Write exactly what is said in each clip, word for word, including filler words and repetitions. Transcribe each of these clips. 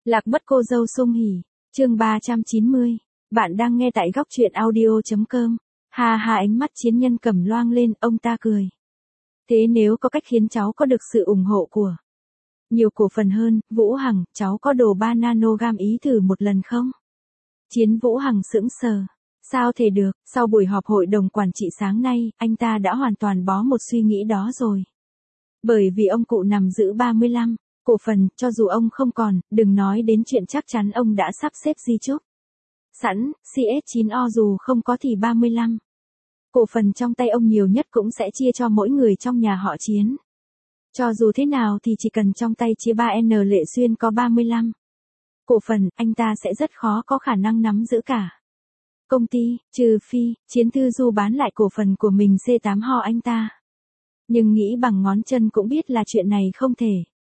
Lạc mất cô dâu Sung Hỉ, chương ba trăm chín mươi. Bạn đang nghe tại góc truyện audio chấm com. Ha ha, ánh mắt Chiến Nhân cầm loang lên, ông ta cười. Thế nếu có cách khiến cháu có được sự ủng hộ của nhiều cổ phần hơn, Vũ Hằng, cháu có đồ ba nanogram ý thử một lần không? Chiến Vũ Hằng sững sờ. Sao thể được, sau buổi họp hội đồng quản trị sáng nay, anh ta đã hoàn toàn bó một suy nghĩ đó rồi. Bởi vì ông cụ nằm giữ ba mươi lăm cổ phần, cho dù ông không còn, đừng nói đến chuyện chắc chắn ông đã sắp xếp di chúc sẵn, xê ét chín o dù không có thì ba mươi lăm cổ phần trong tay ông nhiều nhất cũng sẽ chia cho mỗi người trong nhà họ Chiến. Cho dù thế nào thì chỉ cần trong tay chia ba N Lệ Xuyên có ba mươi lăm cổ phần, anh ta sẽ rất khó có khả năng nắm giữ cả công ty, trừ phi, Chiến Thư Du bán lại cổ phần của mình C tám ho anh ta. Nhưng nghĩ bằng ngón chân cũng biết là chuyện này không thể.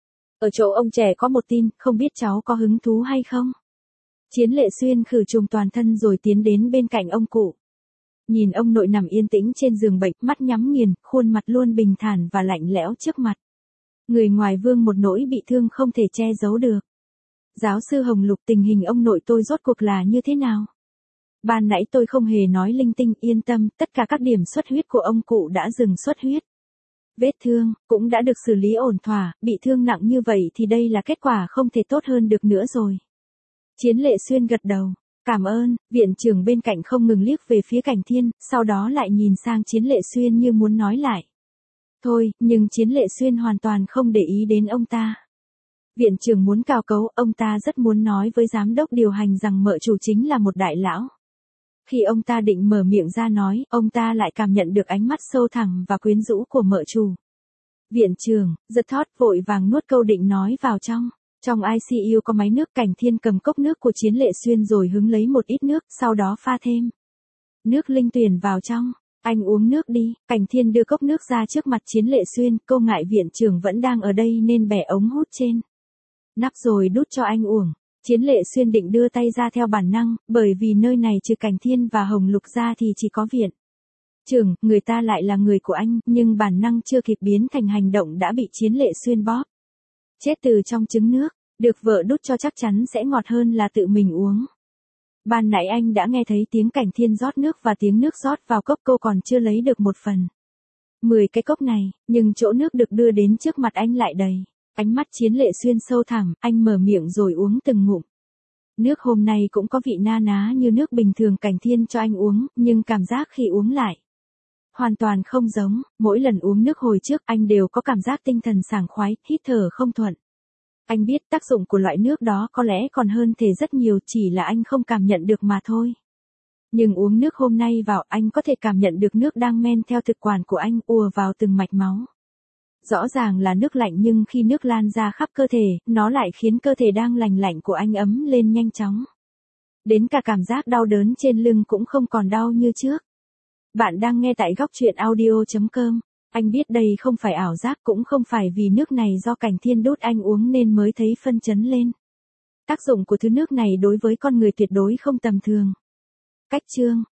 Ở chỗ ông trẻ có một tin, không biết cháu có hứng thú hay không? Chiến Lệ Xuyên khử trùng toàn thân rồi tiến đến bên cạnh ông cụ. Nhìn ông nội nằm yên tĩnh trên giường bệnh, mắt nhắm nghiền, khuôn mặt luôn bình thản và lạnh lẽo trước mặt. Người ngoài vương một nỗi bị thương không thể che giấu được. Giáo sư Hồng Lục, tình hình ông nội tôi rốt cuộc là như thế nào? Ban nãy tôi không hề nói linh tinh, yên tâm, tất cả các điểm xuất huyết của ông cụ đã dừng xuất huyết. Vết thương, cũng đã được xử lý ổn thỏa, bị thương nặng như vậy thì đây là kết quả không thể tốt hơn được nữa rồi. Chiến Lệ Xuyên gật đầu, cảm ơn, viện trưởng bên cạnh không ngừng liếc về phía Cảnh Thiên, sau đó lại nhìn sang Chiến Lệ Xuyên như muốn nói lại. Thôi, nhưng Chiến Lệ Xuyên hoàn toàn không để ý đến ông ta. Viện trưởng muốn cào cấu, ông ta rất muốn nói với giám đốc điều hành rằng mợ chủ chính là một đại lão. Khi ông ta định mở miệng ra nói, ông ta lại cảm nhận được ánh mắt sâu thẳm và quyến rũ của mợ chủ. Viện trưởng, giật thót vội vàng nuốt câu định nói vào trong. Trong i xê u có máy nước, Cảnh Thiên cầm cốc nước của Chiến Lệ Xuyên rồi hứng lấy một ít nước, sau đó pha thêm nước linh tuyển vào trong. Anh uống nước đi. Cảnh Thiên đưa cốc nước ra trước mặt Chiến Lệ Xuyên, cô ngại viện trưởng vẫn đang ở đây nên bẻ ống hút trên nắp rồi đút cho anh uống. Chiến Lệ Xuyên định đưa tay ra theo bản năng, bởi vì nơi này trừ Cảnh Thiên và Hồng Lục ra thì chỉ có viện trưởng, người ta lại là người của anh, nhưng bản năng chưa kịp biến thành hành động đã bị Chiến Lệ Xuyên bóp chết từ trong trứng nước, được vợ đút cho chắc chắn sẽ ngọt hơn là tự mình uống. Ban nãy anh đã nghe thấy tiếng Cảnh Thiên rót nước và tiếng nước rót vào cốc, cô còn chưa lấy được một phần mười cái cốc này, nhưng chỗ nước được đưa đến trước mặt anh lại đầy. Ánh mắt Chiến Lệ Xuyên sâu thẳm, anh mở miệng rồi uống từng ngụm. Nước hôm nay cũng có vị na ná như nước bình thường Cảnh Thiên cho anh uống, nhưng cảm giác khi uống lại hoàn toàn không giống. Mỗi lần uống nước hồi trước anh đều có cảm giác tinh thần sảng khoái, hít thở không thuận. Anh biết tác dụng của loại nước đó có lẽ còn hơn thể rất nhiều, chỉ là anh không cảm nhận được mà thôi. Nhưng uống nước hôm nay vào, anh có thể cảm nhận được nước đang men theo thực quản của anh ùa vào từng mạch máu. Rõ ràng là nước lạnh nhưng khi nước lan ra khắp cơ thể, nó lại khiến cơ thể đang lành lạnh của anh ấm lên nhanh chóng. Đến cả cảm giác đau đớn trên lưng cũng không còn đau như trước. Bạn đang nghe tại góc truyện audio chấm com. Anh biết đây không phải ảo giác, cũng không phải vì nước này do Cảnh Thiên đút anh uống nên mới thấy phân chấn lên. Tác dụng của thứ nước này đối với con người tuyệt đối không tầm thường. Cách chương,